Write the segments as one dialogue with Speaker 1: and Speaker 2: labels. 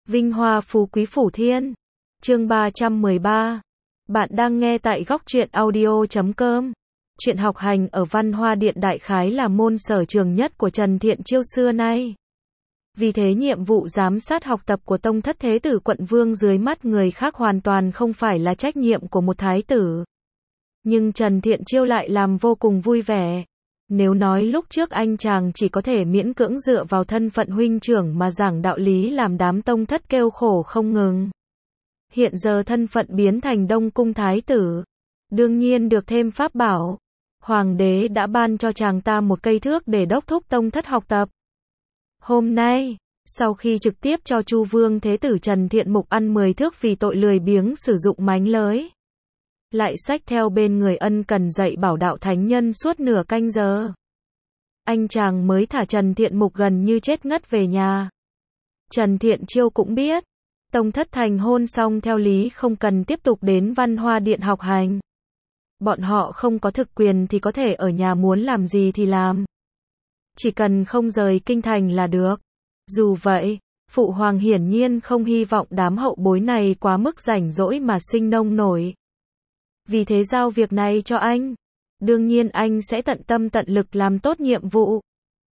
Speaker 1: Vinh hoa phú quý phủ thiên. Chương 313. Bạn đang nghe tại góc truyện audio.com. Chuyện học hành ở Văn Hoa Điện đại khái là môn sở trường nhất của Trần Thiện Chiêu xưa nay. Vì thế nhiệm vụ giám sát học tập của tông thất thế tử quận vương dưới mắt người khác hoàn toàn không phải là trách nhiệm của một thái tử. Nhưng Trần Thiện Chiêu lại làm vô cùng vui vẻ. Nếu nói lúc trước anh chàng chỉ có thể miễn cưỡng dựa vào thân phận huynh trưởng mà giảng đạo lý làm đám tông thất kêu khổ không ngừng. Hiện giờ thân phận biến thành Đông Cung thái tử. Đương nhiên được thêm pháp bảo. Hoàng đế đã ban cho chàng ta một cây thước để đốc thúc tông thất học tập. Hôm nay, sau khi trực tiếp cho Chu Vương Thế tử Trần Thiện Mục ăn 10 thước vì tội lười biếng sử dụng mánh lới, lại xách theo bên người ân cần dạy bảo đạo thánh nhân suốt nửa canh giờ. Anh chàng mới thả Trần Thiện Mục gần như chết ngất về nhà. Trần Thiện Chiêu cũng biết, tông thất thành hôn xong theo lý không cần tiếp tục đến Văn Hoa Điện học hành. Bọn họ không có thực quyền thì có thể ở nhà muốn làm gì thì làm. Chỉ cần không rời kinh thành là được. Dù vậy, Phụ Hoàng hiển nhiên không hy vọng đám hậu bối này quá mức rảnh rỗi mà sinh nông nổi. Vì thế giao việc này cho anh. Đương nhiên anh sẽ tận tâm tận lực làm tốt nhiệm vụ.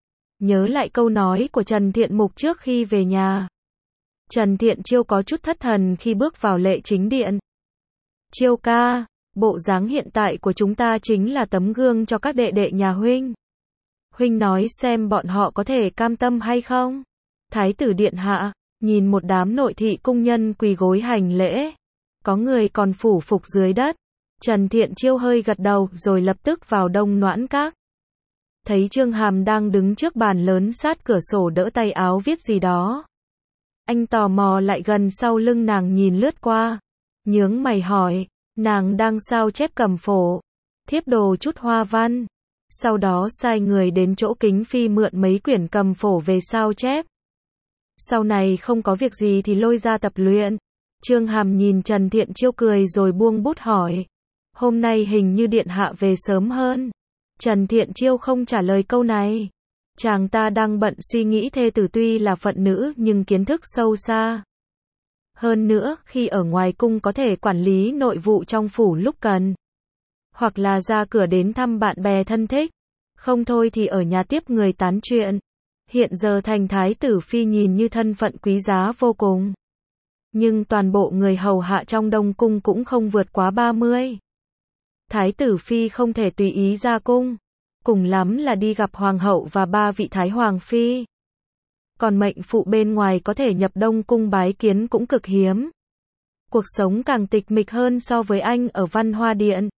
Speaker 1: Nhớ lại câu nói của Trần Thiện Mục trước khi về nhà. Trần Thiện Chiêu có chút thất thần khi bước vào lệ chính điện. Chiêu ca, bộ dáng hiện tại của chúng ta chính là tấm gương cho các đệ đệ nhà huynh. Huynh nói xem bọn họ có thể cam tâm hay không? Thái tử điện hạ, nhìn một đám nội thị cung nhân quỳ gối hành lễ. Có người còn phủ phục dưới đất. Trần Thiện Chiêu hơi gật đầu rồi lập tức vào Đông Noãn Các. Thấy Trương Hàm đang đứng trước bàn lớn sát cửa sổ đỡ tay áo viết gì đó. Anh tò mò lại gần sau lưng nàng nhìn lướt qua. Nhướng mày hỏi, nàng đang sao chép cầm phổ, thiếp đồ chút hoa văn. Sau đó sai người đến chỗ Kính Phi mượn mấy quyển cầm phổ về sao chép. Sau này không có việc gì thì lôi ra tập luyện. Trương Hàm nhìn Trần Thiện Chiêu cười rồi buông bút hỏi. Hôm nay hình như điện hạ về sớm hơn. Trần Thiện Chiêu không trả lời câu này. Chàng ta đang bận suy nghĩ thê tử tuy là phận nữ nhưng kiến thức sâu xa. Hơn nữa, khi ở ngoài cung có thể quản lý nội vụ trong phủ lúc cần. Hoặc là ra cửa đến thăm bạn bè thân thích. Không thôi thì ở nhà tiếp người tán chuyện. Hiện giờ thành thái tử phi nhìn như thân phận quý giá vô cùng. Nhưng toàn bộ người hầu hạ trong Đông Cung cũng không vượt quá 30. Thái tử phi không thể tùy ý ra cung. Cùng lắm là đi gặp hoàng hậu và 3 vị thái hoàng phi. Còn mệnh phụ bên ngoài có thể nhập Đông Cung bái kiến cũng cực hiếm. Cuộc sống càng tịch mịch hơn so với anh ở Văn Hoa Điện.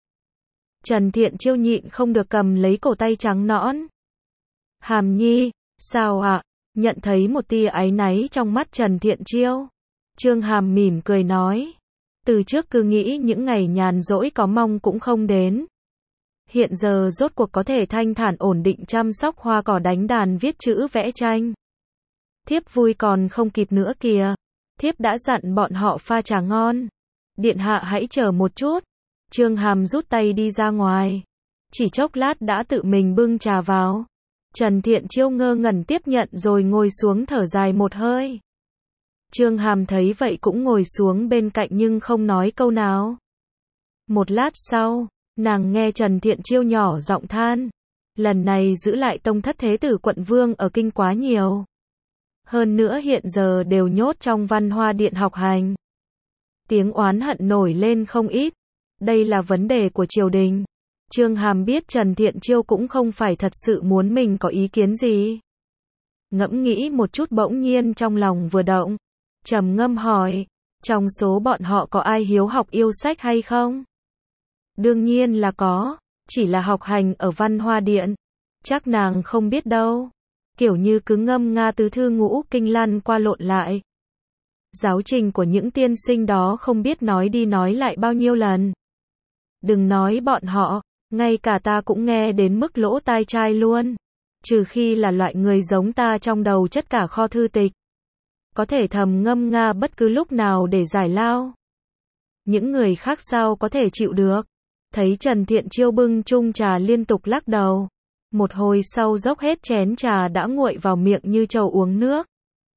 Speaker 1: Trần Thiện Chiêu nhịn không được cầm lấy cổ tay trắng nõn. Hàm Nhi, sao ạ? Nhận thấy một tia áy náy trong mắt Trần Thiện Chiêu. Trương Hàm mỉm cười nói. Từ trước cứ nghĩ những ngày nhàn rỗi có mong cũng không đến. Hiện giờ rốt cuộc có thể thanh thản ổn định chăm sóc hoa cỏ đánh đàn viết chữ vẽ tranh. Thiếp vui còn không kịp nữa kìa. Thiếp đã dặn bọn họ pha trà ngon. Điện hạ hãy chờ một chút. Trương Hàm rút tay đi ra ngoài. Chỉ chốc lát đã tự mình bưng trà vào. Trần Thiện Chiêu ngơ ngẩn tiếp nhận rồi ngồi xuống thở dài một hơi. Trương Hàm thấy vậy cũng ngồi xuống bên cạnh nhưng không nói câu nào. Một lát sau, nàng nghe Trần Thiện Chiêu nhỏ giọng than. Lần này giữ lại tông thất thế tử quận vương ở kinh quá nhiều. Hơn nữa hiện giờ đều nhốt trong Văn Hoa Điện học hành. Tiếng oán hận nổi lên không ít. Đây là vấn đề của triều đình. Trương Hàm biết Trần Thiện Chiêu cũng không phải thật sự muốn mình có ý kiến gì. Ngẫm nghĩ một chút bỗng nhiên trong lòng vừa động. Trầm ngâm hỏi, trong số bọn họ có ai hiếu học yêu sách hay không? Đương nhiên là có, chỉ là học hành ở Văn Hoa Điện. Chắc nàng không biết đâu. Kiểu như cứ ngâm nga tứ thư ngũ kinh lăn qua lộn lại. Giáo trình của những tiên sinh đó không biết nói đi nói lại bao nhiêu lần. Đừng nói bọn họ, ngay cả ta cũng nghe đến mức lỗ tai chai luôn. Trừ khi là loại người giống ta trong đầu chất cả kho thư tịch. Có thể thầm ngâm nga bất cứ lúc nào để giải lao. Những người khác sao có thể chịu được. Thấy Trần Thiện Chiêu bưng chung trà liên tục lắc đầu. Một hồi sau dốc hết chén trà đã nguội vào miệng như trâu uống nước.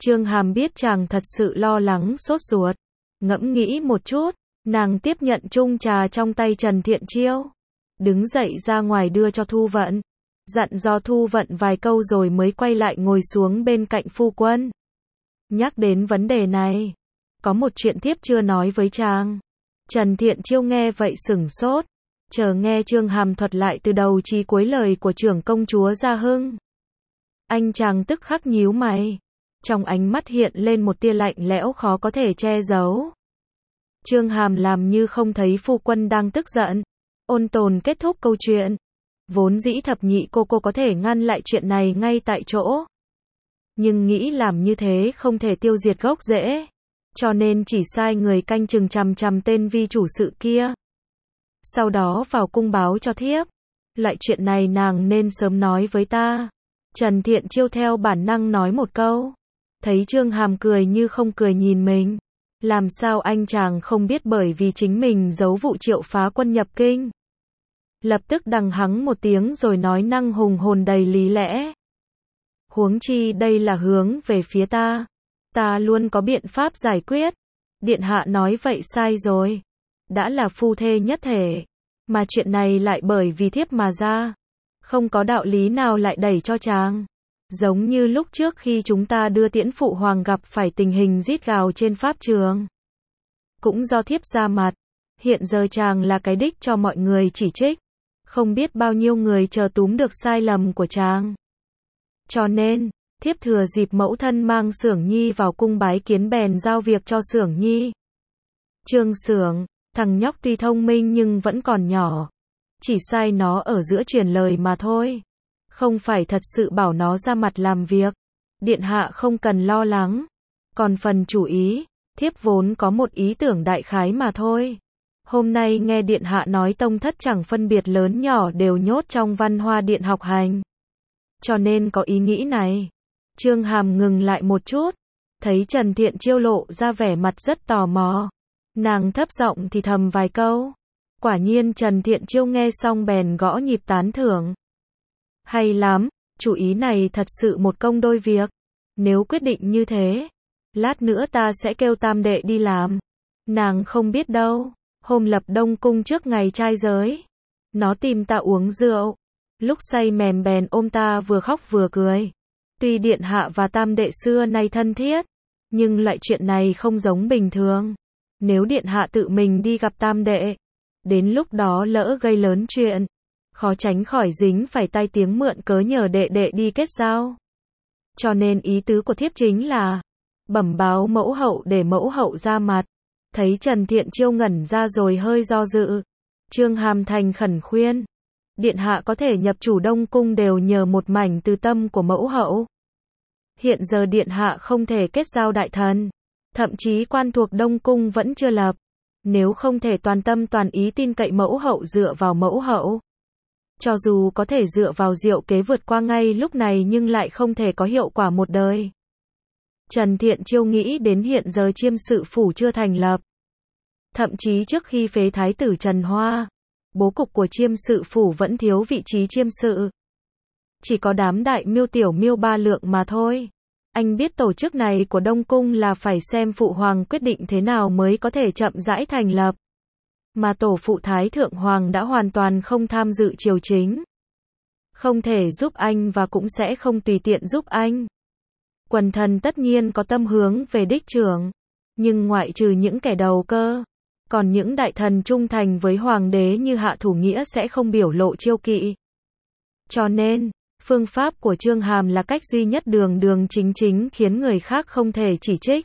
Speaker 1: Trương Hàm biết chàng thật sự lo lắng sốt ruột. Ngẫm nghĩ một chút, nàng tiếp nhận chung trà trong tay Trần Thiện Chiêu. Đứng dậy ra ngoài đưa cho Thu Vận. Dặn dò Thu Vận vài câu rồi mới quay lại ngồi xuống bên cạnh phu quân. Nhắc đến vấn đề này, có một chuyện thiếp chưa nói với chàng. Trần Thiện Chiêu nghe vậy sửng sốt, chờ nghe Trương Hàm thuật lại từ đầu chí cuối lời của trưởng công chúa Gia Hưng. Anh chàng tức khắc nhíu mày, trong ánh mắt hiện lên một tia lạnh lẽo khó có thể che giấu. Trương Hàm làm như không thấy phu quân đang tức giận, ôn tồn kết thúc câu chuyện. Vốn dĩ thập nhị cô có thể ngăn lại chuyện này ngay tại chỗ, nhưng nghĩ làm như thế không thể tiêu diệt gốc rễ, cho nên chỉ sai người canh chừng chằm chằm tên vi chủ sự kia. Sau đó vào cung báo cho thiếp. Loại chuyện này nàng nên sớm nói với ta. Trần Thiện Chiêu theo bản năng nói một câu. Thấy Trương Hàm cười như không cười nhìn mình. Làm sao anh chàng không biết bởi vì chính mình giấu vụ Triệu phá quân nhập kinh. Lập tức đằng hắng một tiếng rồi nói năng hùng hồn đầy lý lẽ. Huống chi đây là hướng về phía ta. Ta luôn có biện pháp giải quyết. Điện hạ nói vậy sai rồi. Đã là phu thê nhất thể, mà chuyện này lại bởi vì thiếp mà ra. Không có đạo lý nào lại đẩy cho chàng. Giống như lúc trước khi chúng ta đưa tiễn phụ hoàng gặp phải tình hình rít gào trên pháp trường. Cũng do thiếp ra mặt. Hiện giờ chàng là cái đích cho mọi người chỉ trích. Không biết bao nhiêu người chờ túm được sai lầm của chàng. Cho nên, thiếp thừa dịp mẫu thân mang Xưởng Nhi vào cung bái kiến bèn giao việc cho Xưởng Nhi. Trương Xưởng, thằng nhóc tuy thông minh nhưng vẫn còn nhỏ. Chỉ sai nó ở giữa truyền lời mà thôi. Không phải thật sự bảo nó ra mặt làm việc. Điện hạ không cần lo lắng. Còn phần chủ ý, thiếp vốn có một ý tưởng đại khái mà thôi. Hôm nay nghe điện hạ nói tông thất chẳng phân biệt lớn nhỏ đều nhốt trong Văn Hoa Điện học hành. Cho nên có ý nghĩ này. Trương Hàm ngừng lại một chút. Thấy Trần Thiện Chiêu lộ ra vẻ mặt rất tò mò. Nàng thấp giọng thì thầm vài câu. Quả nhiên Trần Thiện Chiêu nghe xong bèn gõ nhịp tán thưởng. Hay lắm, chủ ý này thật sự một công đôi việc. Nếu quyết định như thế, lát nữa ta sẽ kêu tam đệ đi làm. Nàng không biết đâu, hôm lập Đông Cung trước ngày trai giới, nó tìm ta uống rượu. Lúc say mềm bèn ôm ta vừa khóc vừa cười. Tuy điện hạ và tam đệ xưa nay thân thiết, nhưng loại chuyện này không giống bình thường. Nếu điện hạ tự mình đi gặp tam đệ, đến lúc đó lỡ gây lớn chuyện, khó tránh khỏi dính phải tai tiếng mượn cớ nhờ đệ đệ đi kết giao. Cho nên ý tứ của thiếp chính là bẩm báo mẫu hậu để mẫu hậu ra mặt. Thấy Trần Thiện Chiêu ngẩn ra rồi hơi do dự, Trương Hàm thành khẩn khuyên. Điện hạ có thể nhập chủ Đông Cung đều nhờ một mảnh từ tâm của mẫu hậu. Hiện giờ điện hạ không thể kết giao đại thần, thậm chí quan thuộc Đông Cung vẫn chưa lập. Nếu không thể toàn tâm toàn ý tin cậy mẫu hậu dựa vào mẫu hậu. Cho dù có thể dựa vào diệu kế vượt qua ngay lúc này nhưng lại không thể có hiệu quả một đời. Trần Thiện Chiêu nghĩ đến hiện giờ chiêm sự phủ chưa thành lập. Thậm chí trước khi phế thái tử Trần Hoa, bố cục của chiêm sự phủ vẫn thiếu vị trí chiêm sự. Chỉ có đám đại miêu tiểu miêu ba lượng mà thôi. Anh biết tổ chức này của Đông Cung là phải xem phụ hoàng quyết định thế nào mới có thể chậm rãi thành lập. Mà tổ phụ Thái Thượng Hoàng đã hoàn toàn không tham dự triều chính. Không thể giúp anh và cũng sẽ không tùy tiện giúp anh. Quần thần tất nhiên có tâm hướng về đích trưởng. Nhưng ngoại trừ những kẻ đầu cơ, còn những đại thần trung thành với hoàng đế như Hạ Thủ Nghĩa sẽ không biểu lộ chiêu kỵ. Cho nên, phương pháp của Trương Hàm là cách duy nhất đường đường chính chính khiến người khác không thể chỉ trích.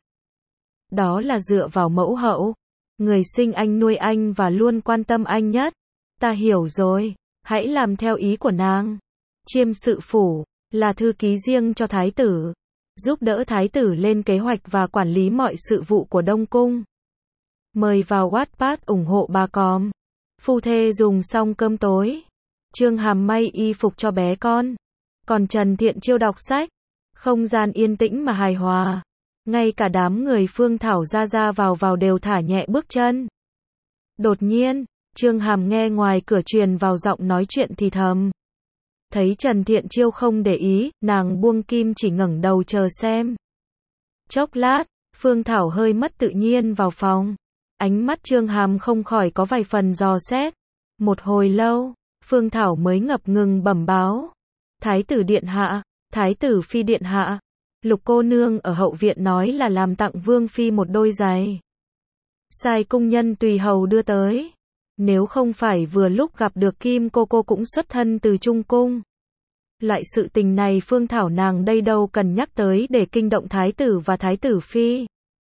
Speaker 1: Đó là dựa vào mẫu hậu. Người sinh anh nuôi anh và luôn quan tâm anh nhất. Ta hiểu rồi, hãy làm theo ý của nàng. Chiêm sự phủ là thư ký riêng cho thái tử, giúp đỡ thái tử lên kế hoạch và quản lý mọi sự vụ của Đông Cung. Mời vào Wattpad ủng hộ bà com. Phu thê dùng xong cơm tối, Trương Hàm may y phục cho bé con, còn Trần Thiện Chiêu đọc sách. Không gian yên tĩnh mà hài hòa. Ngay cả đám người Phương Thảo ra vào đều thả nhẹ bước chân. Đột nhiên, Trương Hàm nghe ngoài cửa truyền vào giọng nói chuyện thì thầm. Thấy Trần Thiện Chiêu không để ý, nàng buông kim chỉ ngẩng đầu chờ xem. Chốc lát, Phương Thảo hơi mất tự nhiên vào phòng. Ánh mắt Chương Hàm không khỏi có vài phần dò xét. Một hồi lâu, Phương Thảo mới ngập ngừng bẩm báo. Thái tử điện hạ, Thái tử phi điện hạ, Lục cô nương ở hậu viện nói là làm tặng Vương phi một đôi giày. Sai cung nhân tùy hầu đưa tới. Nếu không phải vừa lúc gặp được Kim cô cũng xuất thân từ Trung cung. Loại sự tình này Phương Thảo nàng đây đâu cần nhắc tới để kinh động Thái tử và Thái tử phi.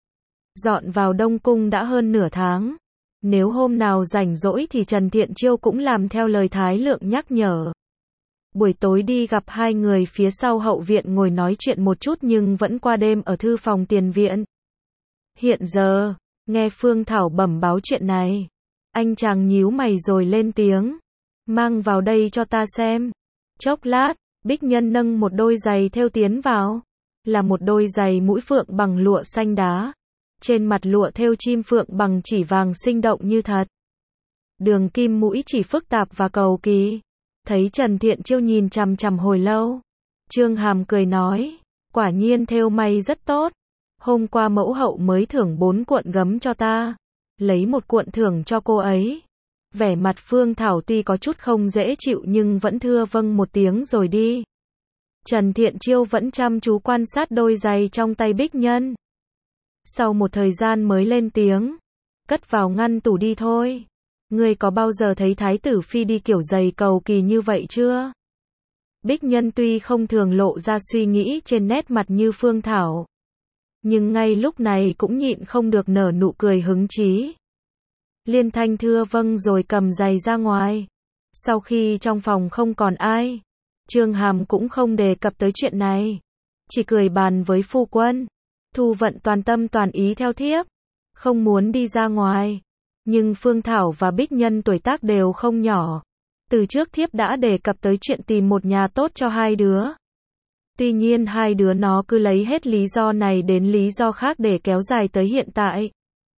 Speaker 1: Dọn vào Đông cung đã hơn nửa tháng. Nếu hôm nào rảnh rỗi thì Trần Thiện Chiêu cũng làm theo lời Thái Lượng nhắc nhở. Buổi tối đi gặp hai người phía sau hậu viện ngồi nói chuyện một chút nhưng vẫn qua đêm ở thư phòng tiền viện. Hiện giờ, nghe Phương Thảo bẩm báo chuyện này, anh chàng nhíu mày rồi lên tiếng. Mang vào đây cho ta xem. Chốc lát, Bích Nhân nâng một đôi giày thêu tiến vào. Là một đôi giày mũi phượng bằng lụa xanh đá. Trên mặt lụa thêu chim phượng bằng chỉ vàng sinh động như thật. Đường kim mũi chỉ phức tạp và cầu kỳ. Thấy Trần Thiện Chiêu nhìn chằm chằm hồi lâu. Chương Hàm cười nói, quả nhiên thêu may rất tốt. Hôm qua mẫu hậu mới thưởng 4 cuộn gấm cho ta. Lấy một cuộn thưởng cho cô ấy. Vẻ mặt Phương Thảo tuy có chút không dễ chịu nhưng vẫn thưa vâng một tiếng rồi đi. Trần Thiện Chiêu vẫn chăm chú quan sát đôi giày trong tay Bích Nhân. Sau một thời gian mới lên tiếng. Cất vào ngăn tủ đi thôi. Ngươi có bao giờ thấy Thái tử phi đi kiểu giày cầu kỳ như vậy chưa? Bích Nhân tuy không thường lộ ra suy nghĩ trên nét mặt như Phương Thảo. Nhưng ngay lúc này cũng nhịn không được nở nụ cười hứng chí. Liên thanh thưa vâng rồi cầm giày ra ngoài. Sau khi trong phòng không còn ai, Chương Hàm cũng không đề cập tới chuyện này. Chỉ cười bàn với phu quân. Thu Vận toàn tâm toàn ý theo thiếp. Không muốn đi ra ngoài. Nhưng Phương Thảo và Bích Nhân tuổi tác đều không nhỏ. Từ trước thiếp đã đề cập tới chuyện tìm một nhà tốt cho hai đứa. Tuy nhiên hai đứa nó cứ lấy hết lý do này đến lý do khác để kéo dài tới hiện tại.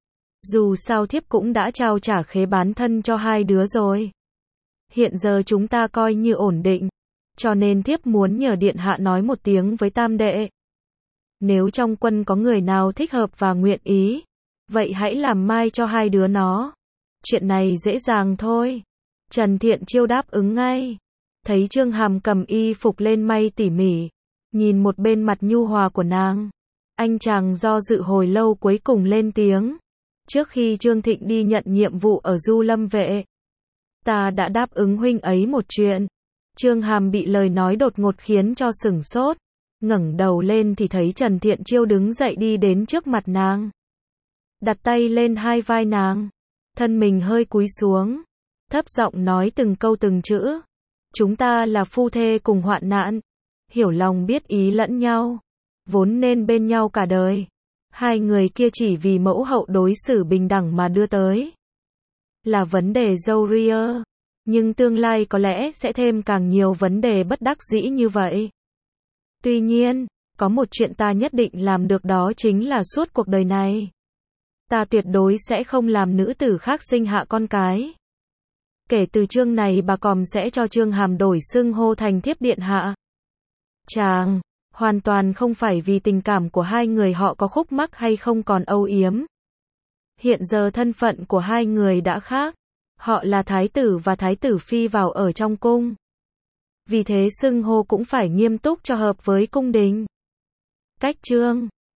Speaker 1: Dù sao thiếp cũng đã trao trả khế bán thân cho hai đứa rồi. Hiện giờ chúng ta coi như ổn định. Cho nên thiếp muốn nhờ điện hạ nói một tiếng với tam đệ. Nếu trong quân có người nào thích hợp và nguyện ý, vậy hãy làm mai cho hai đứa nó. Chuyện này dễ dàng thôi. Trần Thiện Chiêu đáp ứng ngay. Thấy Chương Hàm cầm y phục lên may tỉ mỉ. Nhìn một bên mặt nhu hòa của nàng. Anh chàng do dự hồi lâu cuối cùng lên tiếng. Trước khi Trương Thịnh đi nhận nhiệm vụ ở Du Lâm Vệ, ta đã đáp ứng huynh ấy một chuyện. Chương Hàm bị lời nói đột ngột khiến cho sửng sốt. Ngẩng đầu lên thì thấy Trần Thiện Chiêu đứng dậy đi đến trước mặt nàng. Đặt tay lên hai vai nàng. Thân mình hơi cúi xuống. Thấp giọng nói từng câu từng chữ. Chúng ta là phu thê cùng hoạn nạn. Hiểu lòng biết ý lẫn nhau. Vốn nên bên nhau cả đời. Hai người kia chỉ vì mẫu hậu đối xử bình đẳng mà đưa tới. Là vấn đề dâu ria. Nhưng tương lai có lẽ sẽ thêm càng nhiều vấn đề bất đắc dĩ như vậy. Tuy nhiên, có một chuyện ta nhất định làm được đó chính là suốt cuộc đời này. Ta tuyệt đối sẽ không làm nữ tử khác sinh hạ con cái. Kể từ chương này bà Còm sẽ cho Chương Hàm đổi xưng hô thành thiếp điện hạ. Chàng, hoàn toàn không phải vì tình cảm của hai người họ có khúc mắc hay không còn âu yếm. Hiện giờ thân phận của hai người đã khác. Họ là thái tử và thái tử phi vào ở trong cung. Vì thế xưng hô cũng phải nghiêm túc cho hợp với cung đình. Cách chương